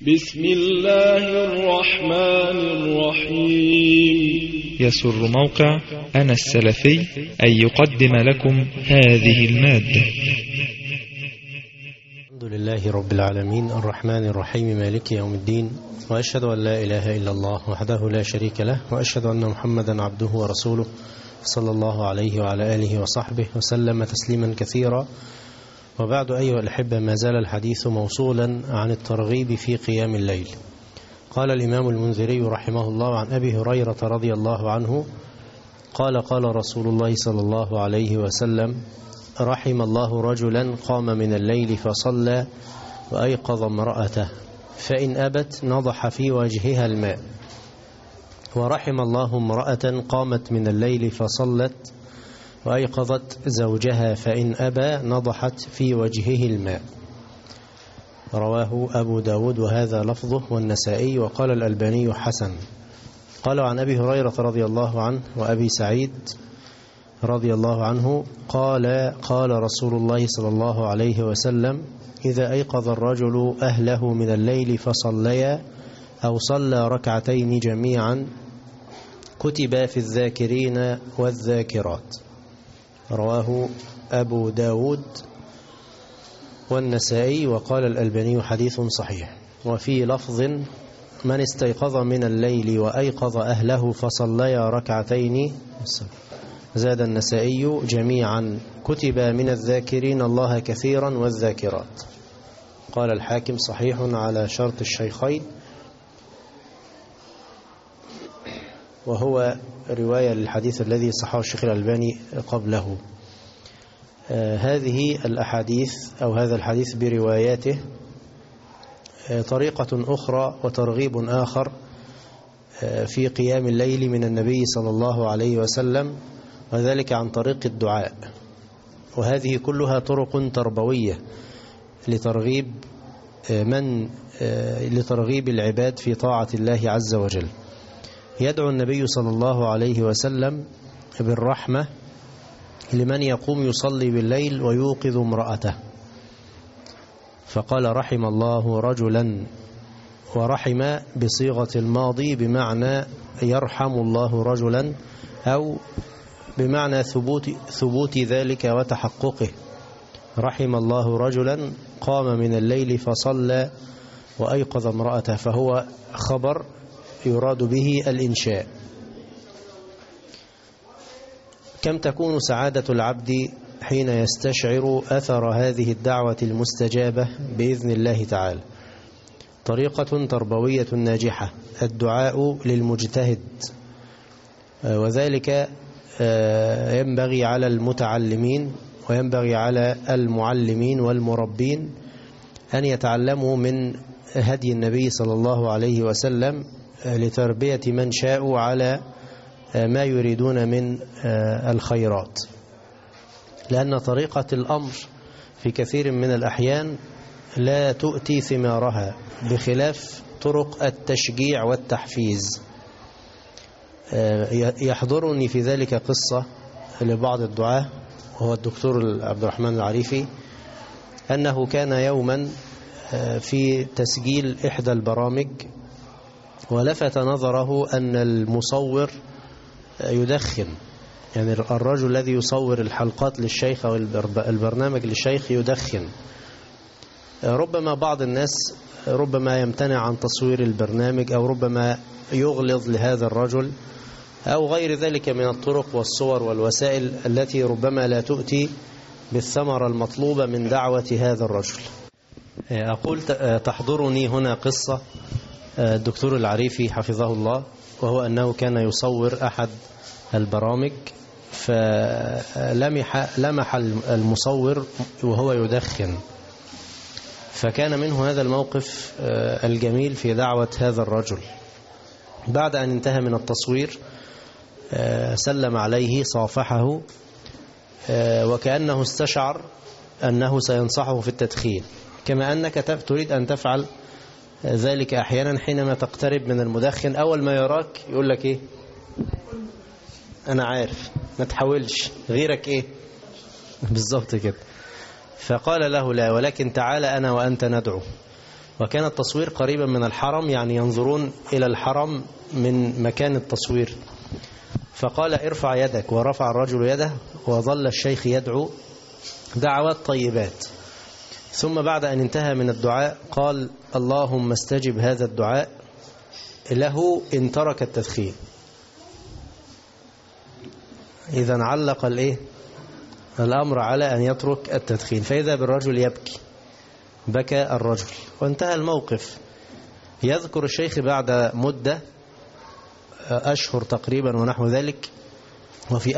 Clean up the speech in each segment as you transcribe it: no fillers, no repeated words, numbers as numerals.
بسم الله الرحمن الرحيم. يسر موقع أنا السلفي أن يقدم لكم هذه المادة. الحمد لله رب العالمين الرحمن الرحيم مالك يوم الدين، وأشهد أن لا إله إلا الله وحده لا شريك له، وأشهد أن محمدا عبده ورسوله صلى الله عليه وعلى آله وصحبه وسلم تسليما كثيرا. وبعد أيها الأحبة، ما زال الحديث موصولا عن الترغيب في قيام الليل. قال الإمام المنذري رحمه الله عن أبي هريرة رضي الله عنه قال: قال رسول الله صلى الله عليه وسلم: رحم الله رجلا قام من الليل فصلى وأيقظ امرأته، فإن أبت نضح في وجهها الماء. ورحم الله امرأة قامت من الليل فصلت وأيقظت زوجها، فإن أبى نضحت في وجهه الماء. رواه أبو داود وهذا لفظه، والنسائي، وقال الألباني حسن. قال عن أبي هريرة رضي الله عنه وأبي سعيد رضي الله عنه قال رسول الله صلى الله عليه وسلم: إذا أيقظ الرجل أهله من الليل فصليا أو صلى ركعتين جميعا كتب في الذاكرين والذاكرات. رواه أبو داود والنسائي، وقال الألباني حديث صحيح. وفي لفظ: من استيقظ من الليل وأيقظ أهله فصليا ركعتين، زاد النسائي جميعا، كتب من الذاكرين الله كثيرا والذاكرات. قال الحاكم صحيح على شرط الشيخين، وهو رواية للحديث الذي صححه الشيخ الألباني قبله. هذه الأحاديث أو هذا الحديث برواياته طريقة أخرى وترغيب آخر في قيام الليل من النبي صلى الله عليه وسلم، وذلك عن طريق الدعاء. وهذه كلها طرق تربوية لترغيب العباد في طاعة الله عز وجل. يدعو النبي صلى الله عليه وسلم بالرحمة لمن يقوم يصلي بالليل ويوقظ امرأته، فقال: رحم الله رجلا، ورحم بصيغة الماضي بمعنى يرحم الله رجلا، أو بمعنى ثبوت ذلك وتحققه. رحم الله رجلا قام من الليل فصلى وأيقظ امرأته، فهو خبر يراد به الإنشاء. كم تكون سعادة العبد حين يستشعر أثر هذه الدعوة المستجابة بإذن الله تعالى. طريقة تربوية ناجحة، الدعاء للمجتهد، وذلك ينبغي على المتعلمين وينبغي على المعلمين والمربين أن يتعلموا من هدي النبي صلى الله عليه وسلم لتربية من شاءوا على ما يريدون من الخيرات، لأن طريقة الأمر في كثير من الأحيان لا تؤتي ثمارها، بخلاف طرق التشجيع والتحفيز. يحضرني في ذلك قصة لبعض الدعاة، وهو الدكتور عبد الرحمن العريفي، أنه كان يوما في تسجيل إحدى البرامج، ولفت نظره أن المصور يدخن. يعني الرجل الذي يصور الحلقات للشيخ أو البرنامج للشيخ يدخن. ربما بعض الناس ربما يمتنع عن تصوير البرنامج، أو ربما يغلظ لهذا الرجل، أو غير ذلك من الطرق والصور والوسائل التي ربما لا تؤتي بالثمرة المطلوبة من دعوة هذا الرجل. أقول تحضرني هنا قصة الدكتور العريفي حفظه الله، وهو أنه كان يصور أحد البرامج، فلمح المصور وهو يدخن، فكان منه هذا الموقف الجميل في دعوة هذا الرجل. بعد أن انتهى من التصوير سلم عليه، صافحه، وكأنه استشعر أنه سينصحه في التدخين، كما أنك تريد أن تفعل ذلك أحيانا حينما تقترب من المدخن. أول ما يراك يقول لك إيه؟ أنا عارف، ما تحاولش، غيرك إيه؟ بالضبط كده. فقال له: لا، ولكن تعال أنا وأنت ندعو. وكان التصوير قريبا من الحرم، يعني ينظرون إلى الحرم من مكان التصوير. فقال ارفع يدك، ورفع الرجل يده، وظل الشيخ يدعو دعوات طيبات. ثم بعد أن انتهى من الدعاء قال اللهم استجب هذا الدعاء له إن ترك التدخين. إذا علق الأمر على أن يترك التدخين، فإذا بالرجل يبكي، بكى الرجل وانتهى الموقف. يذكر الشيخ بعد مدة أشهر تقريبا ونحو ذلك، وفي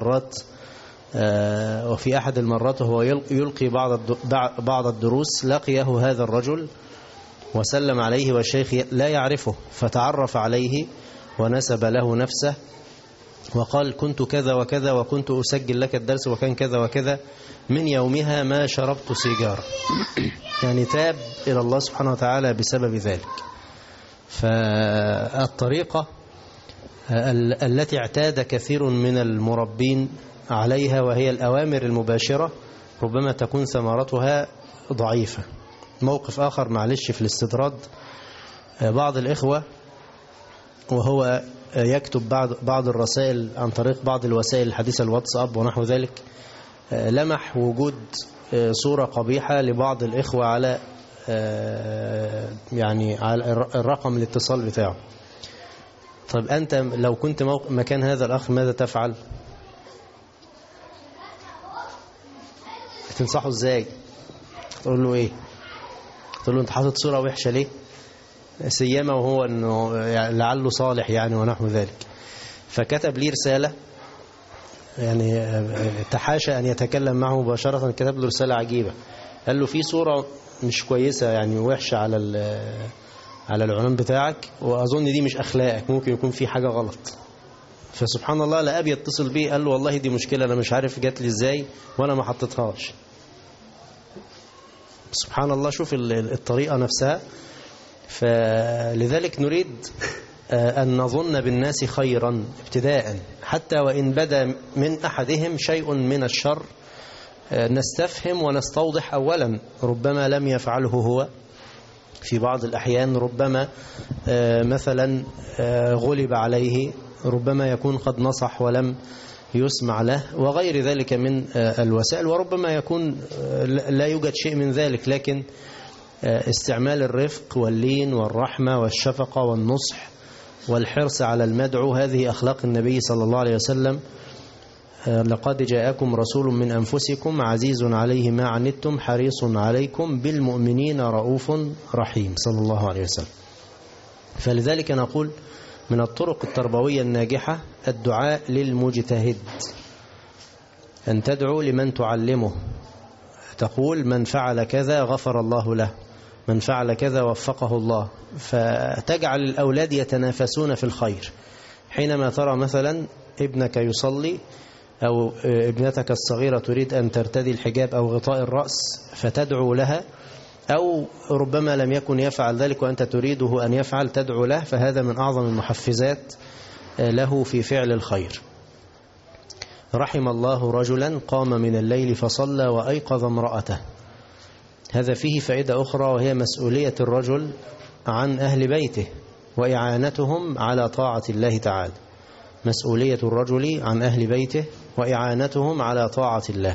أحد المرات وهو يلقي بعض الدروس لقيه هذا الرجل وسلم عليه والشيخ لا يعرفه، فتعرف عليه ونسب له نفسه وقال كنت كذا وكذا وكنت أسجل لك الدرس وكان كذا وكذا، من يومها ما شربت سيجارة. يعني تاب إلى الله سبحانه وتعالى بسبب ذلك. فالطريقة التي اعتاد كثير من المربين عليها وهي الأوامر المباشرة ربما تكون ثمرتها ضعيفة. موقف آخر معلش في الاستطراد، بعض الإخوة وهو يكتب بعض الرسائل عن طريق بعض الوسائل الحديثة الواتساب ونحو ذلك، لمح وجود صورة قبيحة لبعض الإخوة على على الرقم الاتصال بتاعه. طيب أنت لو كنت مكان هذا الأخ ماذا تفعل؟ تنصحه إزاي؟ تقول له إيه؟ تقول له أنت حاطط صورة وحشة ليه؟ سيما وهو أنه لعله صالح ونحو ذلك. فكتب لي رسالة، تحاشى أن يتكلم معه مباشرة، كتب له رسالة عجيبة. قال له في صورة مش كويسة وحشة على العنوان بتاعك، وأظن دي مش أخلاقك، ممكن يكون في حاجة غلط. فسبحان الله لقى يتصل بيه قال له والله دي مشكلة أنا مش عارف جات لي إزاي وأنا ما حطيتهاش. سبحان الله، شوف الطريقة نفسها. فلذلك نريد أن نظن بالناس خيرا ابتداء، حتى وإن بدا من أحدهم شيء من الشر نستفهم ونستوضح أولا، ربما لم يفعله هو في بعض الأحيان، ربما مثلا غلب عليه، ربما يكون قد نصح ولم يسمع له وغير ذلك من الوسائل، وربما يكون لا يوجد شيء من ذلك، لكن استعمال الرفق واللين والرحمة والشفقة والنصح والحرص على المدعو، هذه أخلاق النبي صلى الله عليه وسلم. لقد جاءكم رسول من أنفسكم عزيز عليه ما عنتم حريص عليكم بالمؤمنين رؤوف رحيم صلى الله عليه وسلم. فلذلك نقول من الطرق التربوية الناجحة الدعاء للمجتهد، أن تدعو لمن تعلمه، تقول من فعل كذا غفر الله له، من فعل كذا وفقه الله، فتجعل الأولاد يتنافسون في الخير. حينما ترى مثلا ابنك يصلي أو ابنتك الصغيرة تريد أن ترتدي الحجاب أو غطاء الرأس فتدعو لها، أو ربما لم يكن يفعل ذلك وأنت تريده أن يفعل تدعو له، فهذا من أعظم المحفزات له في فعل الخير. رحم الله رجلا قام من الليل فصلى وأيقظ امرأته. هذا فيه فائدة أخرى، وهي مسؤولية الرجل عن أهل بيته وإعانتهم على طاعة الله تعالى. مسؤولية الرجل عن أهل بيته وإعانتهم على طاعة الله.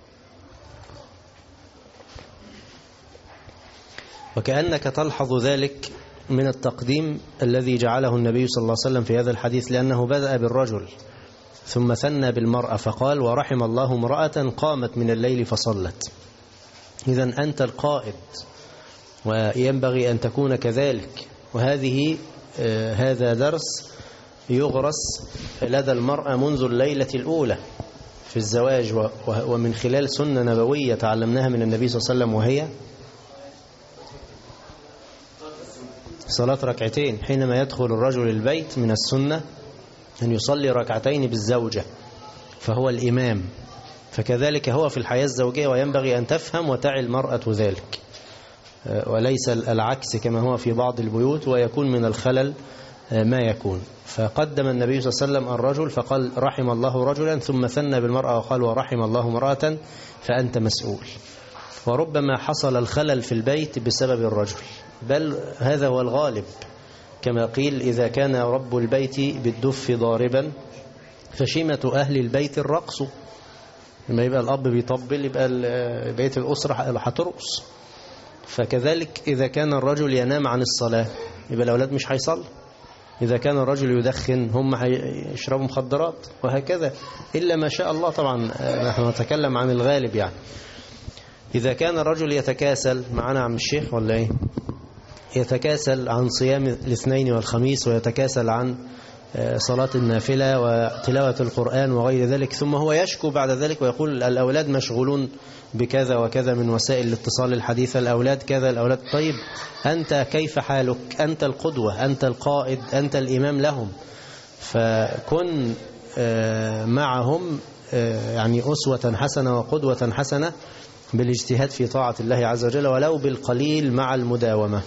وكأنك تلحظ ذلك من التقديم الذي جعله النبي صلى الله عليه وسلم في هذا الحديث، لأنه بدأ بالرجل ثم ثنى بالمرأة فقال ورحم الله امرأة قامت من الليل فصلت. إذن أنت القائد وينبغي أن تكون كذلك. هذا درس يغرس لدى المرأة منذ الليلة الأولى في الزواج، ومن خلال سنة نبوية تعلمناها من النبي صلى الله عليه وسلم، وهي صلاة ركعتين. حينما يدخل الرجل البيت من السنة أن يصلي ركعتين بالزوجة، فهو الإمام. فكذلك هو في الحياة الزوجية، وينبغي أن تفهم وتعي المرأة ذلك، وليس العكس كما هو في بعض البيوت، ويكون من الخلل ما يكون. فقدم النبي صلى الله عليه وسلم الرجل فقال رحم الله رجلا، ثم ثنى بالمرأة وقال ورحم الله امرأة، فأنت مسؤول. وربما حصل الخلل في البيت بسبب الرجل، بل هذا هو الغالب، كما قيل إذا كان رب البيت بالدف ضاربا فشيمة أهل البيت الرقص. لما يبقى الأب بيطبل يبقى بيت الأسرة هترقص. فكذلك إذا كان الرجل ينام عن الصلاة يبقى الأولاد مش هيصلوا. إذا كان الرجل يدخن هم هيشربوا مخدرات، وهكذا إلا ما شاء الله. طبعا نحن نتكلم عن الغالب يعني. إذا كان الرجل يتكاسل، معنا عم الشيخ ولا إيه؟ يتكاسل عن صيام الاثنين والخميس، ويتكاسل عن صلاة النافلة وتلاوة القرآن وغير ذلك، ثم هو يشكو بعد ذلك ويقول الأولاد مشغولون بكذا وكذا من وسائل الاتصال الحديثة، الأولاد كذا الأولاد. طيب أنت كيف حالك؟ أنت القدوة، أنت القائد، أنت الإمام لهم، فكن معهم يعني أسوة حسنة وقدوة حسنة بالاجتهاد في طاعة الله عز وجل ولو بالقليل مع المداومة.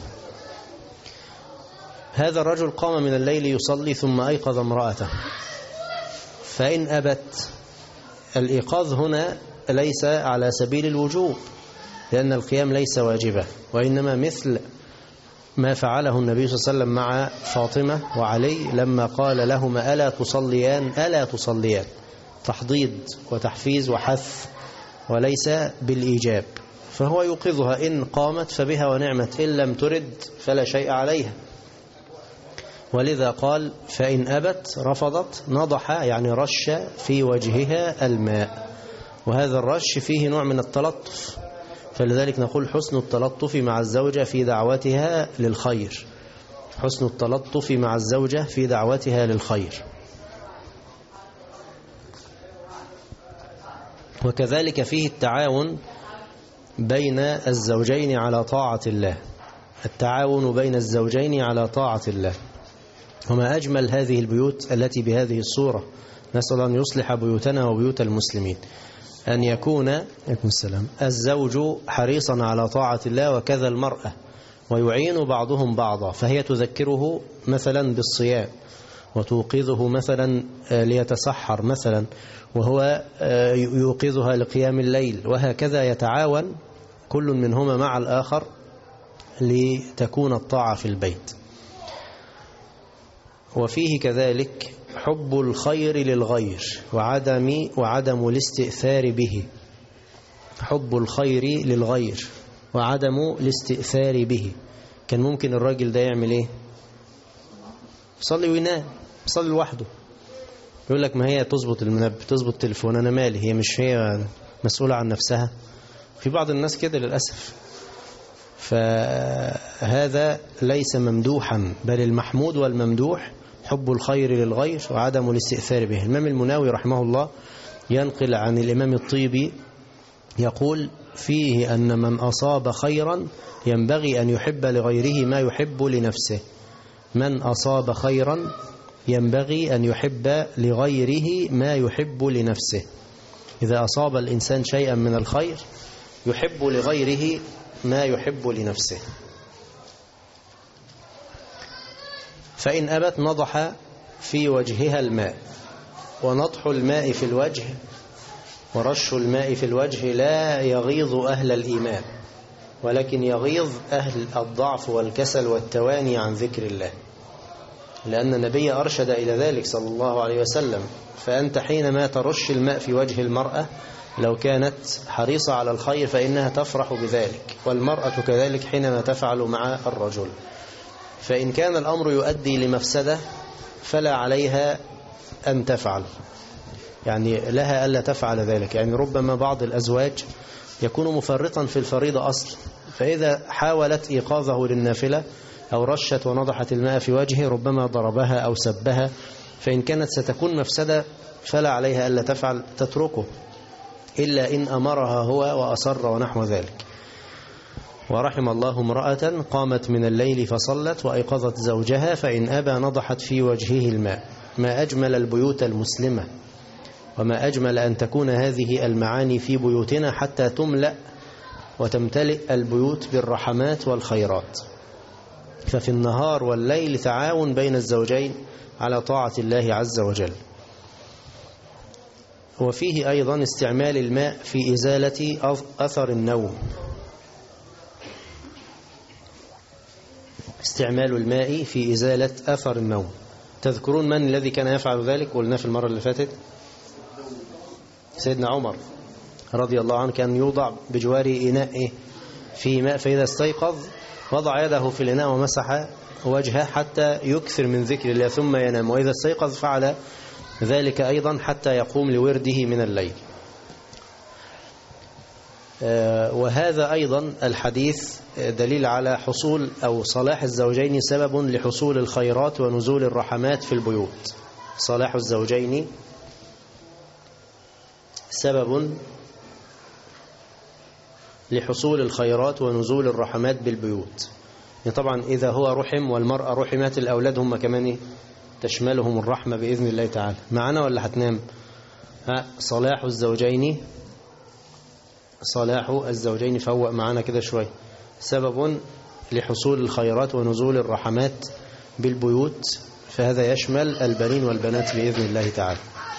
هذا الرجل قام من الليل يصلي ثم أيقظ امرأته، فإن أبت، الإيقاظ هنا ليس على سبيل الوجوب لأن القيام ليس واجبا، وإنما مثل ما فعله النبي صلى الله عليه وسلم مع فاطمة وعلي لما قال لهما ألا تصليان ألا تصليان، تحضيض وتحفيز وحث وليس بالإيجاب. فهو يوقظها، إن قامت فبها ونعمت، إن لم ترد فلا شيء عليها. ولذا قال فإن أبت رفضت نضح، يعني رش في وجهها الماء، وهذا الرش فيه نوع من التلطف، فلذلك نقول حسن التلطف مع الزوجة في دعوتها للخير، حسن التلطف مع الزوجة في دعوتها للخير. وكذلك فيه التعاون بين الزوجين على طاعة الله، التعاون بين الزوجين على طاعة الله. وما أجمل هذه البيوت التي بهذه الصورة، نسأل أن يصلح بيوتنا وبيوت المسلمين، أن يكون الزوج حريصا على طاعة الله وكذا المرأة، ويعين بعضهم بعضا، فهي تذكره مثلا بالصيام وتوقظه مثلا ليتسحر مثلا، وهو يوقظها لقيام الليل، وهكذا يتعاون كل منهما مع الآخر لتكون الطاعة في البيت. وفيه كذلك حب الخير للغير وعدم الاستئثار به، حب الخير للغير وعدم الاستئثار به. كان ممكن الراجل ده يعمل ايه؟ يصلي وينام، يصلي لوحده، يقول لك ما هي تظبط المنبه، تظبط التليفون، انا مالي، هي مش هي مسؤولة عن نفسها. في بعض الناس كده للأسف، فهذا ليس ممدوحا، بل المحمود والممدوح حب الخير للغير وعدم الاستئثار به. الإمام المناوي رحمه الله ينقل عن الإمام الطيبي يقول فيه أن من أصاب خيرا ينبغي أن يحب لغيره ما يحب لنفسه، من أصاب خيرا ينبغي أن يحب لغيره ما يحب لنفسه. إذا أصاب الإنسان شيئا من الخير يحب لغيره ما يحب لنفسه. فإن أبت نضح في وجهها الماء، ونضح الماء في الوجه ورش الماء في الوجه لا يغيظ أهل الإيمان، ولكن يغيظ أهل الضعف والكسل والتواني عن ذكر الله، لأن النبي أرشد إلى ذلك صلى الله عليه وسلم. فأنت حينما ترش الماء في وجه المرأة لو كانت حريصة على الخير فإنها تفرح بذلك، والمرأة كذلك حينما تفعل مع الرجل. فإن كان الأمر يؤدي لمفسدة فلا عليها أن تفعل، يعني لها ألا تفعل ذلك. يعني ربما بعض الأزواج يكون مفرطا في الفريضة أصلا، فإذا حاولت إيقاظه للنافلة أو رشت ونضحت الماء في وجهه ربما ضربها أو سبها، فإن كانت ستكون مفسدة فلا عليها ألا تفعل، تتركه، إلا إن أمرها هو وأصر ونحو ذلك. ورحم الله امرأة قامت من الليل فصلت وأيقظت زوجها فإن أبى نضحت في وجهه الماء. ما أجمل البيوت المسلمة، وما أجمل أن تكون هذه المعاني في بيوتنا حتى تملأ وتمتلئ البيوت بالرحمات والخيرات. ففي النهار والليل تعاون بين الزوجين على طاعة الله عز وجل. وفيه أيضا استعمال الماء في إزالة أثر النوم. استعمال الماء في إزالة أثر النوم. تذكرون من الذي كان يفعل ذلك؟ قلنا في المرة اللي فاتت سيدنا عمر رضي الله عنه، كان يوضع بجواره إناء فيه ماء، فإذا استيقظ وضع يده في الإناء ومسح وجهه حتى يكثر من ذكر الله ثم ينام، وإذا استيقظ فعل ذلك أيضا حتى يقوم لورده من الليل. وهذا أيضا الحديث دليل على حصول أو صلاح الزوجين سبب لحصول الخيرات ونزول الرحمات في البيوت. صلاح الزوجين سبب لحصول الخيرات ونزول الرحمات بالبيوت. يعني طبعا إذا هو رحم والمرأة رحمت، الأولاد هم كمان تشملهم الرحمة بإذن الله تعالى. معنا ولا هتنام؟ صلاح الزوجين، صلاح الزوجين فوق معنا كده شوي، سبب لحصول الخيرات ونزول الرحمات بالبيوت، فهذا يشمل البنين والبنات بإذن الله تعالى.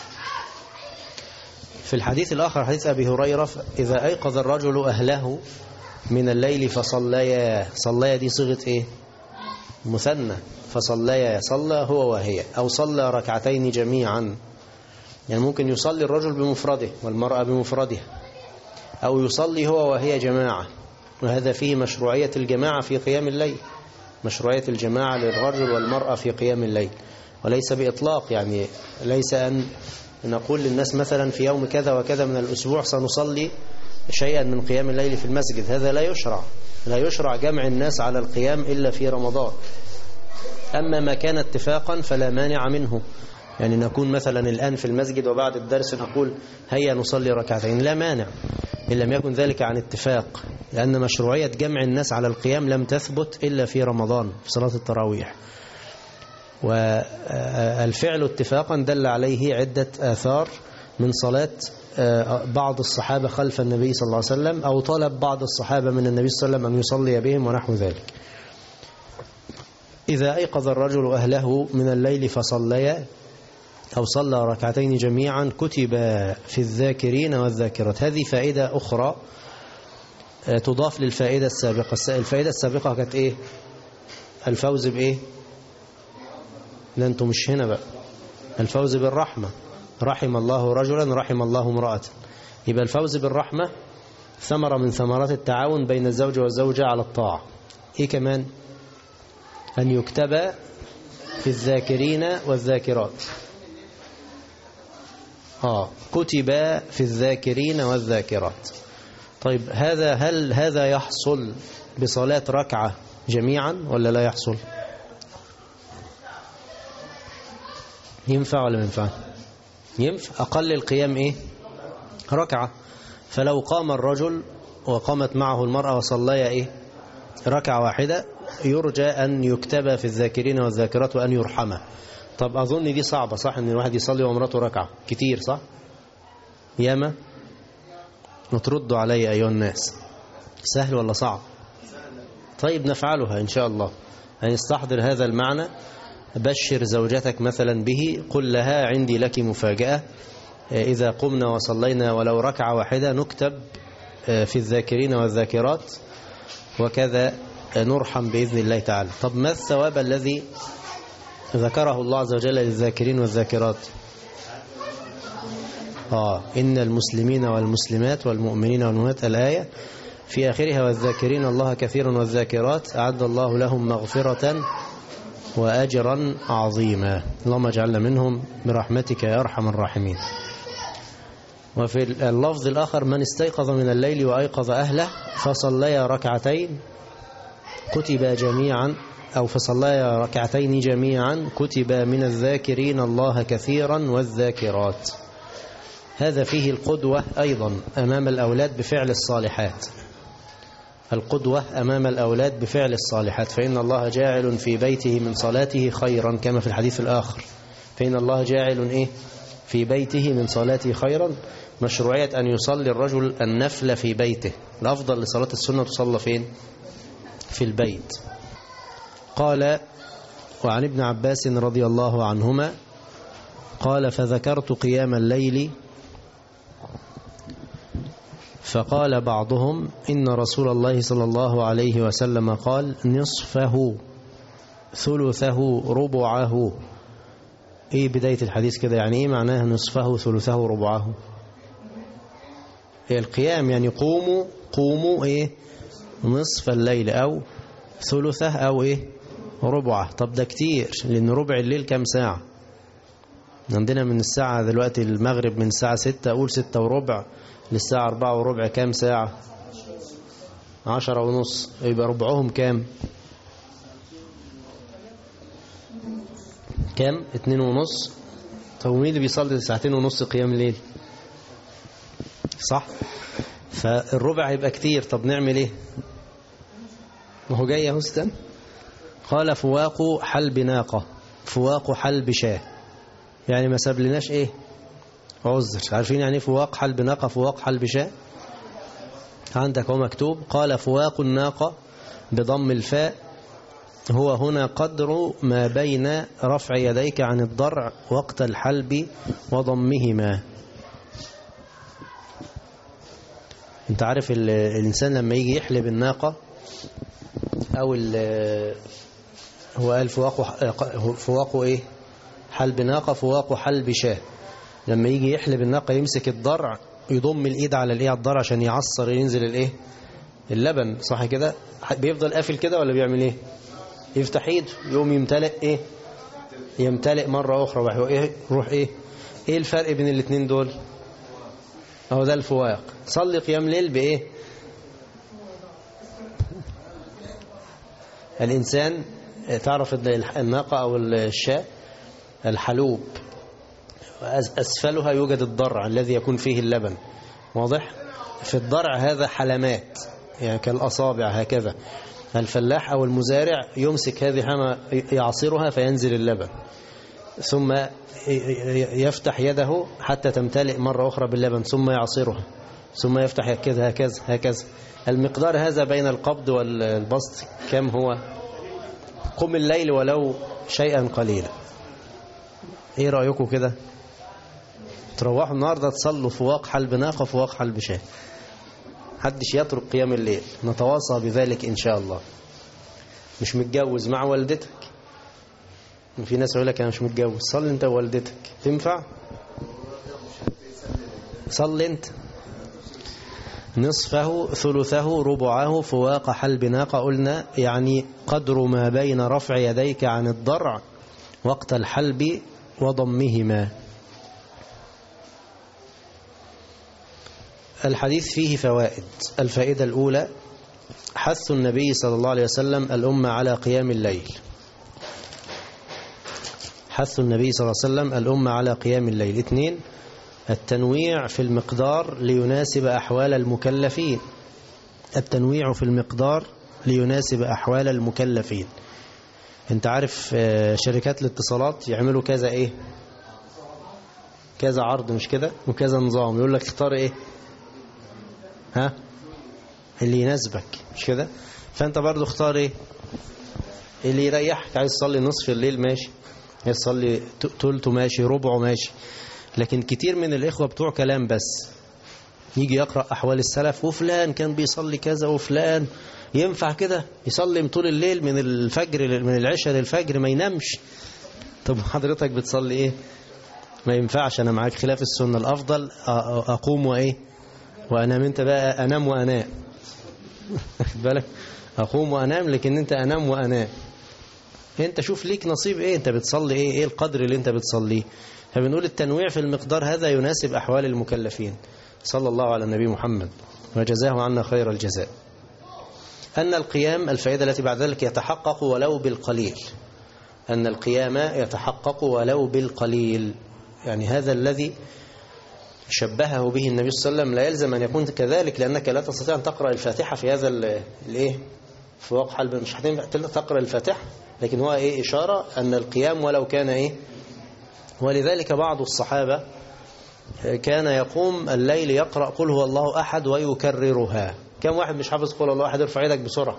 في الحديث الآخر حديث أبي هريرة: إذا أيقظ الرجل أهله من الليل فصليا. صليا دي صيغة إيه؟ مثنى. فصليا، صلى هو وهي، أو صلى ركعتين جميعا. يعني ممكن يصلي الرجل بمفرده والمرأة بمفردها، أو يصلي هو وهي جماعة، وهذا فيه مشروعية الجماعة في قيام الليل، مشروعية الجماعة للرجل والمرأة في قيام الليل، وليس بإطلاق. يعني ليس أن نقول للناس مثلا في يوم كذا وكذا من الأسبوع سنصلي شيئا من قيام الليل في المسجد، هذا لا يشرع. لا يشرع جمع الناس على القيام إلا في رمضان. أما ما كان اتفاقا فلا مانع منه، يعني نكون مثلا الآن في المسجد وبعد الدرس نقول هيا نصلي ركعتين، لا مانع إن لم يكن ذلك عن اتفاق، لأن مشروعية جمع الناس على القيام لم تثبت إلا في رمضان في صلاة التراويح. والفعل اتفاقا دل عليه عدة آثار من صلاة بعض الصحابة خلف النبي صلى الله عليه وسلم، أو طلب بعض الصحابة من النبي صلى الله عليه وسلم أن يصلي بهم ونحو ذلك. إذا أيقظ الرجل أهله من الليل فصليا أو صلى ركعتين جميعا كتب في الذاكرين والذاكرات. هذه فائدة أخرى تضاف للفائدة السابقة. الفائدة السابقة كانت إيه؟ الفوز بإيه؟ لا أنتم مش هنا بقى. الفوز بالرحمة، رحم الله رجلا رحم الله امرأة. يبقى الفوز بالرحمة ثمرة من ثمرات التعاون بين الزوج والزوجة على الطاعة. إيه كمان؟ أن يكتب في الذاكرين والذاكرات. كتب في الذاكرين والذاكرات. طيب هل هذا يحصل بصلاة ركعة جميعا ولا لا يحصل؟ ينفع ولا ما ينفع؟ ينفع. أقل القيام إيه؟ ركعة. فلو قام الرجل وقامت معه المرأة وصليا إيه؟ ركعة واحدة، يرجى أن يكتب في الذاكرين والذاكرات وأن يرحمه. طب أظن دي صعبة، صح؟ أن الواحد يصلي ومراته ركعة كتير، صح؟ ياما وتردوا علي أيها الناس، سهل ولا صعب؟ طيب نفعلها إن شاء الله. يعني استحضر هذا المعنى، بشر زوجتك مثلا به، قل لها عندي لك مفاجأة، إذا قمنا وصلينا ولو ركعة واحدة نكتب في الذاكرين والذاكرات، وكذا نرحم بإذن الله تعالى. طب ما الثواب الذي ذكره الله عز وجل للذاكرين والذاكرات؟ إن المسلمين والمسلمات والمؤمنين والمؤمنات، الآية في آخرها والذاكرين الله كثيرا والذاكرات أعد الله لهم مغفرة وأجرا عظيما. اللهم اجعلنا منهم برحمتك يا أرحم الراحمين. وفي اللفظ الآخر: من استيقظ من الليل وأيقظ أهله فصليا ركعتين كتب جميعا، أو فصليا ركعتين جميعا كتب من الذاكرين الله كثيرا والذاكرات. هذا فيه القدوة أيضا أمام الأولاد بفعل الصالحات. القدوة أمام الأولاد بفعل الصالحات، فإن الله جاعل في بيته من صلاته خيرا، كما في الحديث الآخر: فإن الله جاعل في بيته من صلاته خيرا. مشروعية أن يصلي الرجل النفل في بيته. الأفضل لصلاة السنة تصلى فين؟ في البيت. قال: وعن ابن عباس رضي الله عنهما قال: فذكرت قيام الليل فقال بعضهم إن رسول الله صلى الله عليه وسلم قال نصفه ثلثه ربعه. ايه بداية الحديث كده؟ يعني ايه معناها نصفه ثلثه ربعه؟ هي القيام، يعني قوموا ايه نصف الليل او ثلثه او ايه ربعه. طب ده كتير، لان ربع الليل كام ساعة؟ عندنا من الساعة دلوقتي المغرب من الساعة 6، اقول 6 وربع للساعة 4 وربع كام ساعة؟ 10 ونص. يبقى ربعهم كام؟ 2 ونص. طب مين اللي بيصلي 2 ونص قيام الليل؟ صح؟ فالربع هيبقى كتير. طب نعمل ايه؟ ما هو جاي اهو استنى. قال فواق حلب ناقة، فواق حلب شاه، يعني ما سابلناش ايه عذر. عارفين يعني ايه فواق حلب ناقة؟ فواق حلب شاه عندك هو مكتوب. قال فواق الناقة بضم الفاء هو هنا قدر ما بين رفع يديك عن الضرع وقت الحلب وضمهما. انت عارف الإنسان لما يجي يحلب الناقة أو هو قال فواق ايه حلب ناقة، فواق حلب شاه. لما يجي يحلب الناقة يمسك الضرع، يضم الإيد على الايه على الضرع عشان يعصر ينزل الايه اللبن، صح كده؟ بيفضل قافل كده ولا بيعمل ايه؟ يفتح ايده يقوم يمتلئ ايه؟ يمتلئ مرة أخرى روح ايه الفرق بين الاثنين دول؟ اهو ده الفواق. صلي قيام ليل بايه؟ الإنسان تعرف الناقة أو الشاة الحلوب أسفلها يوجد الضرع الذي يكون فيه اللبن، واضح؟ في الضرع هذا حلمات يعني كالأصابع هكذا. الفلاح أو المزارع يمسك هذه حمى يعصرها فينزل اللبن، ثم يفتح يده حتى تمتلئ مرة أخرى باللبن، ثم يعصرها، ثم يفتح كذا هكذا هكذا. المقدار هذا بين القبض والبسط كم هو؟ قم الليل ولو شيئا قليلا. ايه رأيكم كده؟ تروحوا النهاردة تصلوا فواق حلب ناقة فواق حلب شاه، محدش يترك قيام الليل. نتواصى بذلك إن شاء الله. مش متجوز مع والدتك، في ناس يقول لك أنا مش متجوز، صلي أنت ووالدتك. تنفع؟ صلي أنت. نصفه ثلثه ربعه فواق حلب ناقة، قلنا يعني قدر ما بين رفع يديك عن الضرع وقت الحلب وضمهما. الحديث فيه فوائد. الفائدة الأولى حث النبي صلى الله عليه وسلم الأمة على قيام الليل. حث النبي صلى الله عليه وسلم الأمة على قيام الليل. 2 التنويع في المقدار ليناسب أحوال المكلفين. التنويع في المقدار ليناسب أحوال المكلفين. انت عارف شركات الاتصالات يعملوا كذا ايه كذا عرض مش كده وكذا نظام، يقول لك اختار ايه اللي يناسبك مش كده؟ فانت برضو اختار ايه اللي يريحك. عايز تصلي نصف الليل ماشي، عايز تصلي تلته ماشي، ربعه ماشي. لكن كتير من الإخوة بتوع كلام بس، يجي يقرأ أحوال السلف وفلان كان بيصلي كذا وفلان ينفع كده يصلي طول الليل من الفجر من العشاء للفجر ما ينامش. طب حضرتك بتصلي ايه؟ ما ينفعش، أنا معاك خلاف السنة. الأفضل أقوم وإيه وأنام. أنت بقى أنام وأنام بالك، أقوم وأنام، لكن أنت أنام وأنام. أنت شوف ليك نصيب إيه، أنت بتصلي إيه القدر اللي أنت بتصليه. فبنقول التنويع في المقدار هذا يناسب أحوال المكلفين. صلى الله على النبي محمد وجزاه عنا خير الجزاء. أن القيام، الفائدة التي بعد ذلك، يتحقق ولو بالقليل. أن القيام يتحقق ولو بالقليل، يعني هذا الذي شبهه به النبي صلى الله عليه وسلم لا يلزم أن يكون كذلك، لأنك لا تستطيع أن تقرأ الفاتحة في هذا الإيه في وقت حلب، مش هتنفع تقرأ الفاتحة، لكن هو إيه إشارة أن القيام ولو كان إيه. ولذلك بعض الصحابة كان يقوم الليل يقرأ قل هو الله أحد ويكررها. كم واحد مش حافظ قل الله أحد؟ ارفع يدك بسرعة.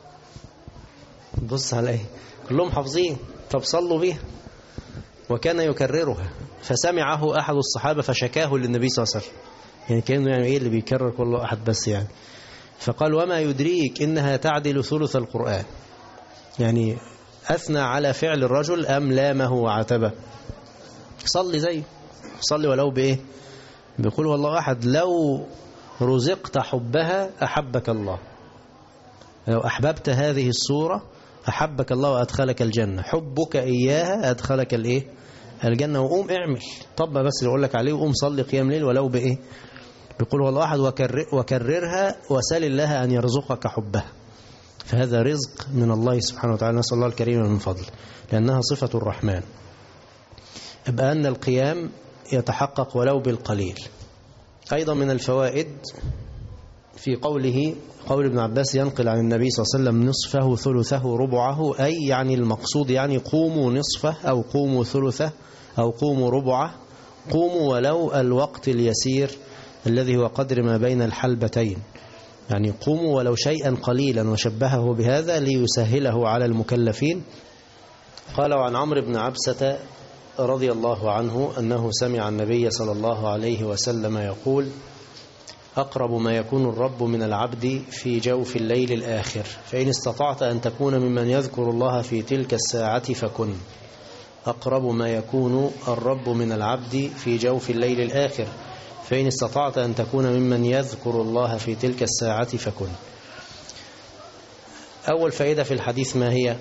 بص على إيه، كلهم حافظين. طب صلوا بيها. وكان يكررها، فسمعه أحد الصحابة فشكاه للنبي صلى الله عليه وسلم، يعني كأنه يعني إيه اللي بيكرر كل أحد بس يعني. فقال وما يدريك إنها تعدل ثلث القرآن، يعني أثنى على فعل الرجل أم لامه وعاتبه؟ صلي زيه، صلي ولو بإيه؟ بيقول والله أحد لو رزقت حبها أحبك الله، لو أحببت هذه الصورة أحبك الله وأدخلك الجنة، حبك إياها أدخلك الإيه؟ الجنة. وقوم اعمل، طب بس اللي أقول لك عليه، وقوم صلي قيام ليل ولو بإيه؟ بيقول والله أحد وكررها وسل الله أن يرزقك حبها، فهذا رزق من الله سبحانه وتعالى، نسأل الله الكريم من فضل، لأنها صفة الرحمن. يبقى أن القيام يتحقق ولو بالقليل. أيضا من الفوائد في قوله، قول ابن عباس ينقل عن النبي صلى الله عليه وسلم نصفه ثلثه ربعه، أي يعني المقصود يعني قوموا نصفه أو قوموا ثلثه أو قوموا ربعه، قوموا ولو الوقت اليسير الذي هو قدر ما بين الحلبتين، يعني قوموا ولو شيئا قليلا، وشبهه بهذا ليسهله على المكلفين. قال عن عمرو بن عبسة رضي الله عنه أنه سمع النبي صلى الله عليه وسلم يقول أقرب ما يكون الرب من العبد في جوف الليل الآخر، فإن استطعت أن تكون ممن يذكر الله في تلك الساعة فكن. أقرب ما يكون الرب من العبد في جوف الليل الآخر، فإن استطعت أن تكون ممن يذكر الله في تلك الساعة فكن. أول فائدة في الحديث ما هي؟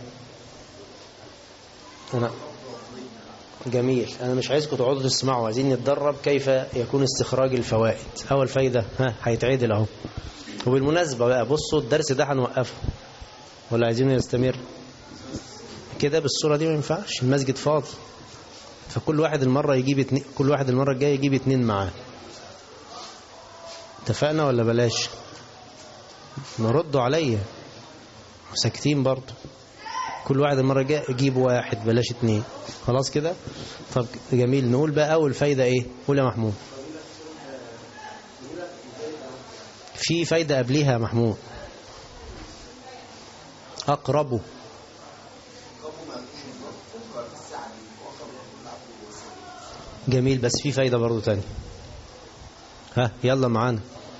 جميل، أنا مش عايزكم تقعدوا تسمعوا، عايزين نتدرب كيف يكون استخراج الفوائد. أول فايدة هيتعدل أهو. وبالمناسبة بقى بصوا الدرس ده هنوقفه ولا عايزين نستمر كده بالصورة دي؟ ما ينفعش، المسجد فاضي، فكل واحد المرة يجيب اتنين، كل واحد المرة الجاية يجيب 2 معاه. اتفقنا ولا بلاش؟ نردوا عليا ساكتين برضو. كل واحد المرة الجاية يجيب 1 بلاش 2. خلاص كده؟ طب جميل. نقول بقى أول فايدة إيه؟ قول يا محمود. في فايدة قبليها يا محمود. أقربوا. جميل، بس في فايدة برضو تاني. يلا معانا.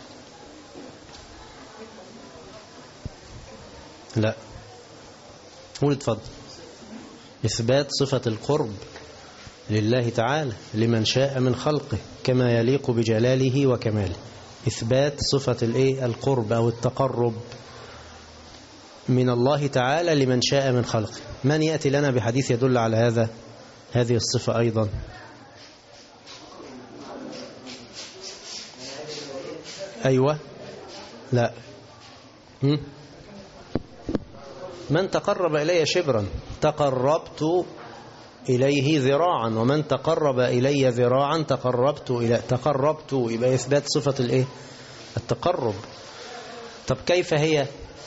لا قول اتفضل. إثبات صفة القرب لله تعالى لمن شاء من خلقه كما يليق بجلاله وكماله. إثبات صفة القرب أو التقرب من الله تعالى لمن شاء من خلقه. من يأتي لنا بحديث يدل على هذه الصفة أيضا؟ أيوة. لا. من تقرب إلي شبرا تقربت إليه ذراعا، ومن تقرب إلي ذراعا تقربت. يبقى إثبات صفة التقرب. طب كيف هي؟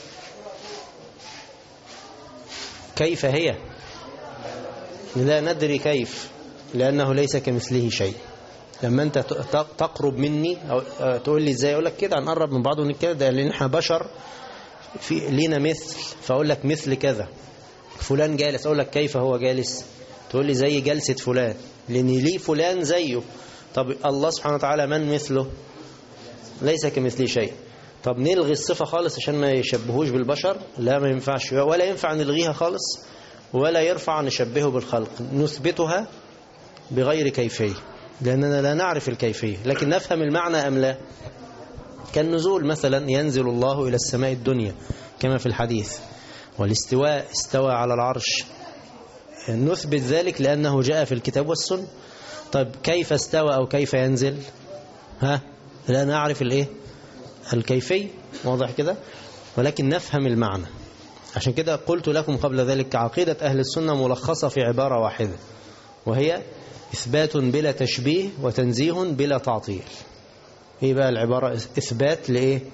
لا ندري كيف، لأنه ليس كمثله شيء. لما أنت تقرب مني أو تقول لي إزاي، أقول لك كده هنقرب من بعض ونكده، لأن إحنا بشر لينا مثل، فأقول لك مثل كذا. فلان جالس، أقول لك كيف هو جالس؟ تقول لي زي جلسة فلان، لأن ليه فلان زيه. طب الله سبحانه وتعالى من مثله؟ ليس كمثله شيء. طب نلغي الصفة خالص عشان ما يشبهوش بالبشر؟ لا ما ينفعش، ولا ينفع نلغيها خالص، ولا يرفع نشبهه بالخلق. نثبتها بغير كيفية، لأننا لا نعرف الكيفية، لكن نفهم المعنى أم لا؟ كالنزول مثلا، ينزل الله إلى السماء الدنيا كما في الحديث. والاستواء، استوى على العرش، نثبت ذلك لأنه جاء في الكتاب والسنة. طيب كيف استوى أو كيف ينزل؟ لا نعرف الكيفية، واضح كده، ولكن نفهم المعنى. عشان كده قلت لكم قبل ذلك عقيدة أهل السنة ملخصة في عبارة واحدة، وهي إثبات بلا تشبيه وتنزيه بلا تعطيل. إيه بقى العبارة؟ إثبات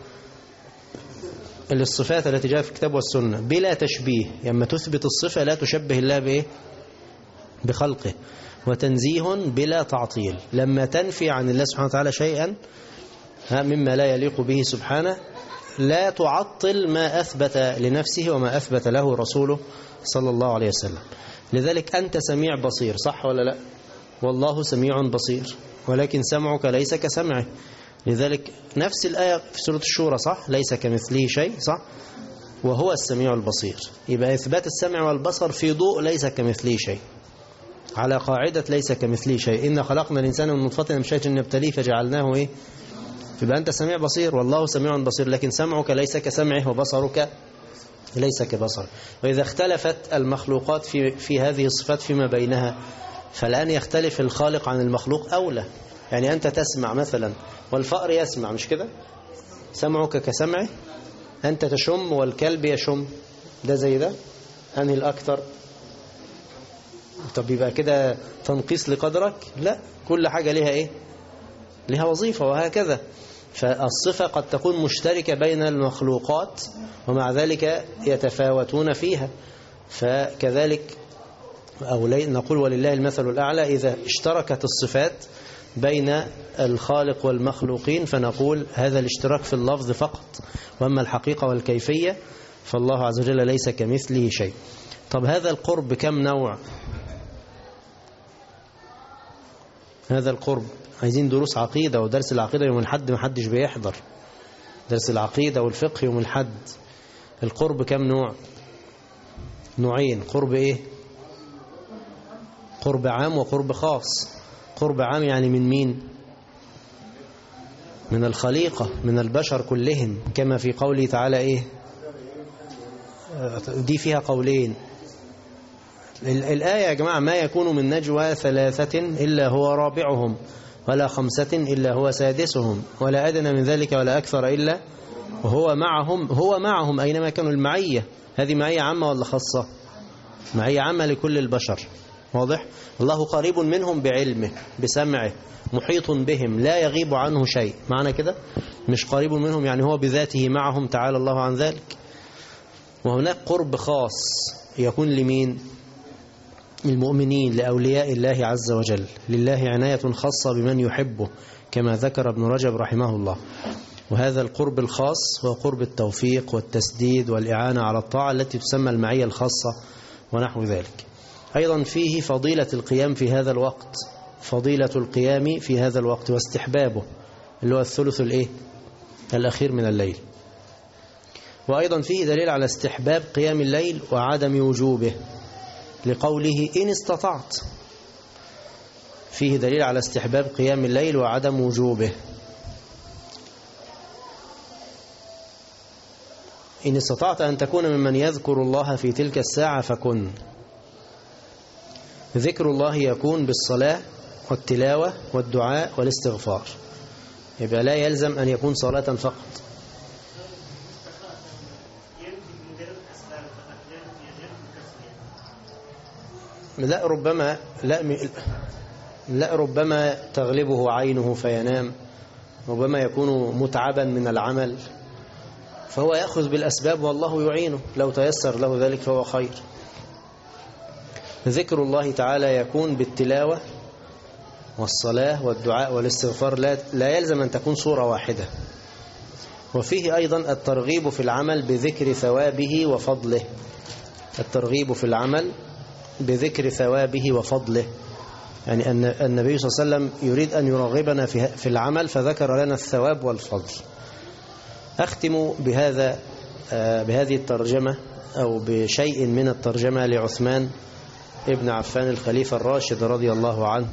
للصفات التي جاءت في الكتاب والسنة بلا تشبيه، لما تثبت الصفة لا تشبه الله بخلقه، وتنزيه بلا تعطيل، لما تنفي عن الله سبحانه وتعالى شيئا مما لا يليق به سبحانه، لا تعطل ما أثبت لنفسه وما أثبت له رسوله صلى الله عليه وسلم. لذلك أنت سميع بصير، صح ولا لا؟ والله سميع بصير، ولكن سمعك ليس كسمعه. لذلك نفس الآية في سورة الشورى صح، ليس كمثله شيء صح، وهو السميع البصير. يبقى إثبات السمع والبصر في ضوء ليس كمثله شيء، على قاعدة ليس كمثله شيء. إن خلقنا الإنسان من نطفة أمشاج نبتليه فجعلناه إيه؟ يبقى أنت سميع بصير والله سميع بصير، لكن سمعك ليس كسمعه وبصرك ليس كبصره. وإذا اختلفت المخلوقات في هذه الصفات فيما بينها، فالآن يختلف الخالق عن المخلوق أولى. يعني أنت تسمع مثلا والفأر يسمع، مش كده؟ سمعك كسمعه، أنت تشم والكلب يشم، ده زي ده؟ أنهي الأكثر؟ طب يبقى كده تنقيص لقدرك؟ لا، كل حاجة لها إيه؟ لها وظيفة، وهكذا. فالصفة قد تكون مشتركة بين المخلوقات ومع ذلك يتفاوتون فيها. فكذلك أو نقول ولله المثل الأعلى، إذا اشتركت الصفات بين الخالق والمخلوقين فنقول هذا الاشتراك في اللفظ فقط، وأما الحقيقة والكيفية فالله عز وجل ليس كمثله شيء. طب هذا القرب كم نوع؟ هذا القرب عايزين دروس عقيدة، ودرس العقيدة يوم الحد ما حدش بيحضر، درس العقيدة والفقه يوم الحد. القرب كم نوع؟ نوعين. قرب ايه؟ قرب عام وقرب خاص. قرب عام يعني من مين؟ من الخليقة، من البشر كلهم، كما في قوله تعالى ايه؟ دي فيها قولين الآية يا جماعة: ما يكون من نجوى ثلاثة إلا هو رابعهم ولا خمسة إلا هو سادسهم ولا أدنى من ذلك ولا أكثر إلا هو معهم. هو معهم أينما كانوا. المعية هذه معية عامة ولا خاصة؟ معية عامة لكل البشر، واضح؟ الله قريب منهم بعلمه بسمعه، محيط بهم لا يغيب عنه شيء. معنى كده مش قريب منهم يعني هو بذاته معهم تعالى الله عن ذلك. وهناك قرب خاص يكون لمين؟ المؤمنين، لأولياء الله عز وجل. لله عناية خاصة بمن يحبه كما ذكر ابن رجب رحمه الله. وهذا القرب الخاص هو قرب التوفيق والتسديد والإعانة على الطاعة التي تسمى المعية الخاصة ونحو ذلك. أيضا فيه فضيلة القيام في هذا الوقت، فضيلة القيام في هذا الوقت واستحبابه اللي هو الثلث الأخير من الليل. وأيضا فيه دليل على استحباب قيام الليل وعدم وجوبه لقوله إن استطعت. فيه دليل على استحباب قيام الليل وعدم وجوبه. إن استطعت أن تكون ممن يذكر الله في تلك الساعة فكن. ذكر الله يكون بالصلاة والتلاوة والدعاء والاستغفار، يبقى لا يلزم أن يكون صلاة فقط. لا ربما تغلبه عينه فينام، ربما يكون متعبا من العمل، فهو يأخذ بالأسباب والله يعينه، لو تيسر له ذلك فهو خير. ذكر الله تعالى يكون بالتلاوة والصلاة والدعاء والاستغفار، لا يلزم أن تكون صورة واحدة. وفيه أيضا الترغيب في العمل بذكر ثوابه وفضله. الترغيب في العمل بذكر ثوابه وفضله، يعني أن النبي صلى الله عليه وسلم يريد أن يرغبنا في العمل فذكر لنا الثواب والفضل. أختم بهذه الترجمة أو بشيء من الترجمة لعثمان ابن عفان الخليفة الراشد رضي الله عنه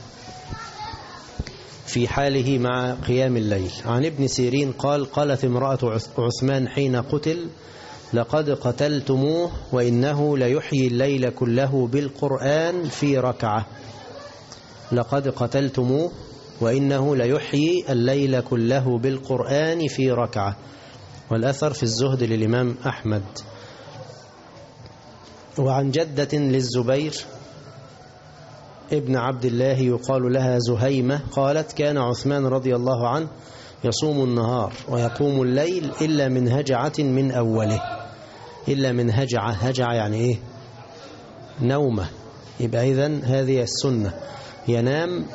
في حاله مع قيام الليل. عن ابن سيرين قال: قالت امرأة عثمان حين قتل: لقد قتلتموه وإنه ليحيي الليل كله بالقرآن في ركعة. لقد قتلتموه وإنه ليحيي الليل كله بالقرآن في ركعة. والأثر في الزهد للإمام أحمد. وعن جدة للزبير ابن عبد الله يقال لها زهيمة قالت: كان عثمان رضي الله عنه يصوم النهار ويقوم الليل إلا من هجعة من أوله. إلا من هجعة يعني إيه؟ نومة. يبقى إذن هذه السنة، ينام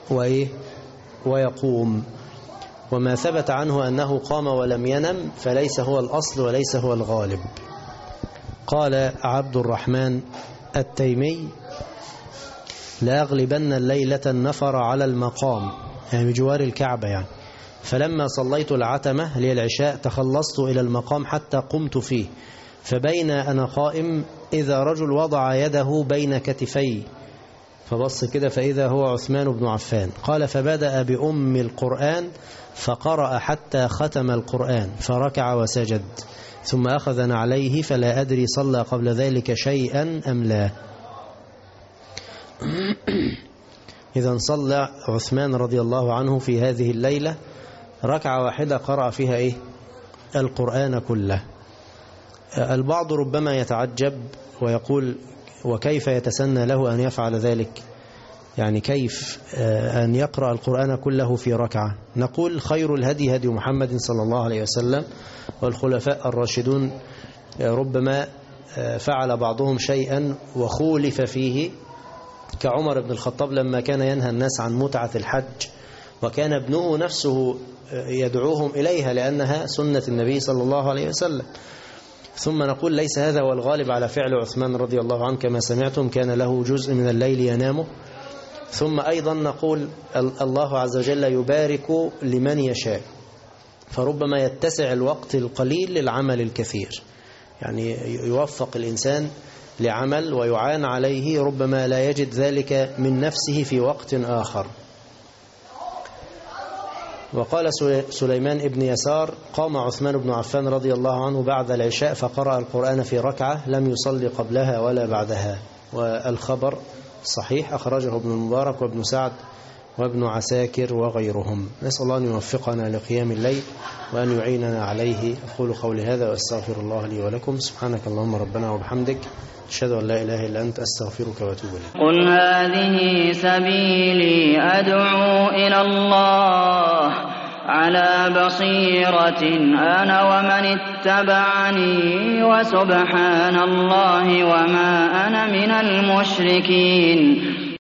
ويقوم. وما ثبت عنه أنه قام ولم ينم فليس هو الأصل وليس هو الغالب. قال عبد الرحمن التيمي: لأغلبن الليلة النفر على المقام، يعني بجوار الكعبة، يعني فلما صليت العتمة لي العشاء تخلصت إلى المقام حتى قمت فيه، فبين أنا قائم إذا رجل وضع يده بين كتفي، فبص كده فإذا هو عثمان بن عفان. قال فبدأ بأم القرآن فقرأ حتى ختم القرآن فركع وسجد، ثم أخذ نعليه، فلا أدري صلى قبل ذلك شيئا أم لا. إذا صلى عثمان رضي الله عنه في هذه الليلة ركعة واحدة قرأ فيها القرآن كله. البعض ربما يتعجب ويقول وكيف يتسنى له أن يفعل ذلك؟ يعني كيف أن يقرأ القرآن كله في ركعة؟ نقول خير الهدي هدي محمد صلى الله عليه وسلم والخلفاء الراشدون. ربما فعل بعضهم شيئا وخولف فيه، كعمر بن الخطاب لما كان ينهى الناس عن متعة الحج، وكان ابنه نفسه يدعوهم إليها لأنها سنة النبي صلى الله عليه وسلم. ثم نقول ليس هذا هو الغالب على فعل عثمان رضي الله عنه، كما سمعتم كان له جزء من الليل ينامه. ثم أيضا نقول الله عز وجل يبارك لمن يشاء، فربما يتسع الوقت القليل للعمل الكثير، يعني يوفق الإنسان لعمل ويعان عليه ربما لا يجد ذلك من نفسه في وقت آخر. وقال سليمان ابن يسار قام عثمان بن عفان رضي الله عنه بعد العشاء فقرأ القرآن في ركعة لم يصلي قبلها ولا بعدها، والخبر صحيح أخرجه ابن المبارك وابن سعد وابن عساكر وغيرهم. نسأل الله أن يوفقنا لقيام الليل وأن يعيننا عليه. أقول قولي هذا وأستغفر الله لي ولكم. سبحانك اللهم ربنا وبحمدك، أشهد أن لا إله إلا أنت، أستغفرك وأتوب إليك. قل هذه سبيلي أدعو إلى الله على بصيرة أنا ومن اتبعني، وسبحان الله وما أنا من المشركين.